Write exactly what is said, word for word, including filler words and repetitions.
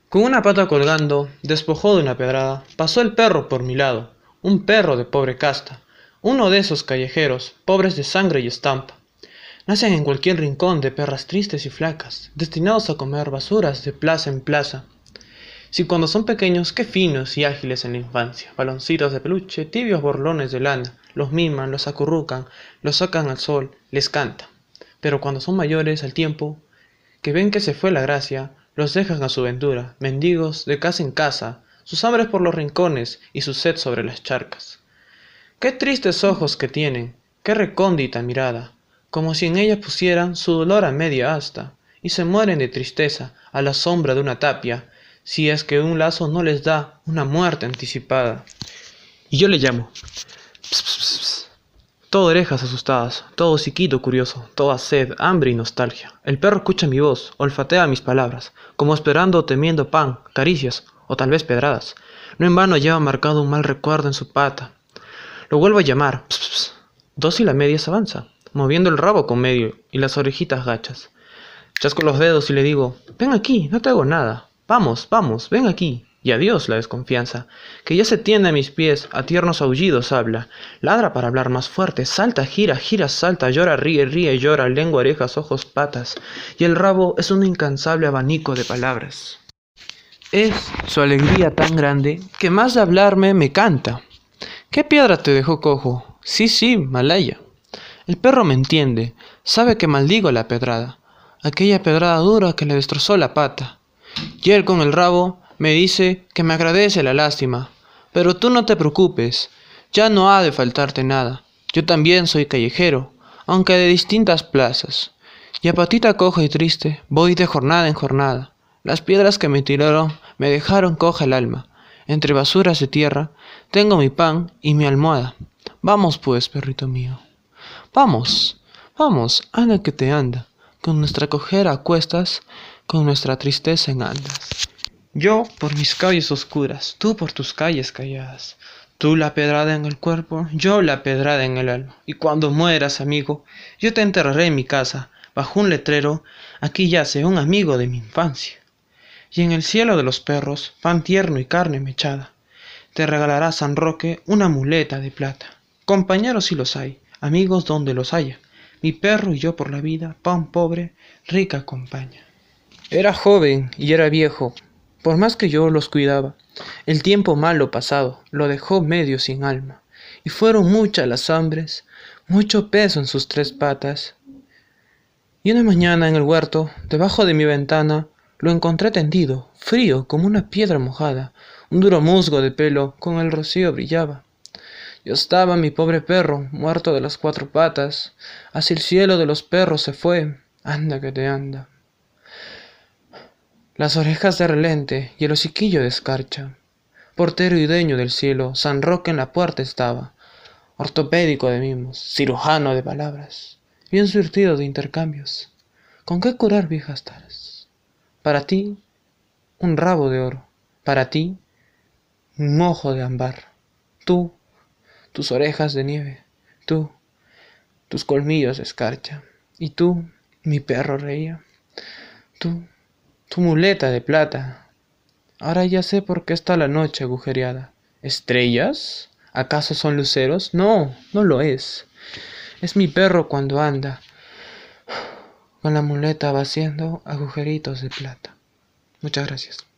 Con una pata colgando, despojado de una pedrada, pasó el perro por mi lado, un perro de pobre casta, uno de esos callejeros, pobres de sangre y estampa. Nacen en cualquier rincón de perras tristes y flacas, destinados a comer basuras de plaza en plaza. Si cuando son pequeños, qué finos y ágiles en la infancia, baloncitos de peluche, tibios borlones de lana, los miman, los acurrucan, los sacan al sol, les cantan. Pero cuando son mayores al tiempo, que ven que se fue la gracia, los dejan a su ventura, mendigos de casa en casa, sus hambres por los rincones y su sed sobre las charcas. Qué tristes ojos que tienen, qué recóndita mirada, como si en ella pusieran su dolor a media asta, y se mueren de tristeza a la sombra de una tapia, si es que un lazo no les da una muerte anticipada. Y yo le llamo. Ps, ps, ps, ps. Todo orejas asustadas, todo hociquito curioso, toda sed, hambre y nostalgia. El perro escucha mi voz, olfatea mis palabras, como esperando o temiendo pan, caricias o tal vez pedradas. No en vano lleva marcado un mal recuerdo en su pata. Lo vuelvo a llamar. Ps, ps, ps. Dócil a medias avanza, moviendo el rabo con medio y las orejitas gachas. Chasco los dedos y le digo, ven aquí, no te hago nada. Vamos, vamos, ven aquí. Y adiós la desconfianza, que ya se tiende a mis pies, a tiernos aullidos habla, ladra para hablar más fuerte, salta, gira, gira, salta, llora, ríe, ríe, llora, lengua, orejas, ojos, patas, y el rabo es un incansable abanico de palabras. Es su alegría tan grande, que más de hablarme me canta. ¿Qué piedra te dejó cojo? Sí, sí, Malaya. El perro me entiende, sabe que maldigo la pedrada, aquella pedrada dura que le destrozó la pata, y él con el rabo me dice que me agradece la lástima, pero tú no te preocupes, ya no ha de faltarte nada. Yo también soy callejero, aunque de distintas plazas, y a patita coja y triste voy de jornada en jornada. Las piedras que me tiraron me dejaron coja el alma. Entre basuras de tierra tengo mi pan y mi almohada. Vamos pues, perrito mío. Vamos, vamos, anda que te anda. Con nuestra cojera a cuestas, con nuestra tristeza en andas. Yo por mis calles oscuras, tú por tus calles calladas. Tú la pedrada en el cuerpo, yo la pedrada en el alma. Y cuando mueras, amigo, yo te enterraré en mi casa, bajo un letrero, aquí yace un amigo de mi infancia. Y en el cielo de los perros, pan tierno y carne mechada, te regalará San Roque una muleta de plata. Compañeros si los hay, amigos donde los haya, mi perro y yo por la vida, pan pobre, rica compañía. Era joven y era viejo, por más que yo los cuidaba, el tiempo malo pasado lo dejó medio sin alma, y fueron muchas las hambres, mucho peso en sus tres patas. Y una mañana en el huerto, debajo de mi ventana, lo encontré tendido, frío como una piedra mojada, un duro musgo de pelo con el rocío brillaba. Yo estaba mi pobre perro, muerto de las cuatro patas, hacia el cielo de los perros se fue, anda que te anda. Las orejas de relente y el hociquillo de escarcha. Portero y dueño del cielo, San Roque en la puerta estaba, ortopédico de mimos, cirujano de palabras, bien surtido de intercambios. ¿Con qué curar viejas taras? Para ti, un rabo de oro, para ti, un ojo de ámbar. Tú, tus orejas de nieve, tú, tus colmillos de escarcha, y tú, mi perro reía, tú, tu muleta de plata. Ahora ya sé por qué está la noche agujereada. ¿Estrellas? ¿Acaso son luceros? No, no lo es. Es mi perro cuando anda, con la muleta va haciendo agujeritos de plata. Muchas gracias.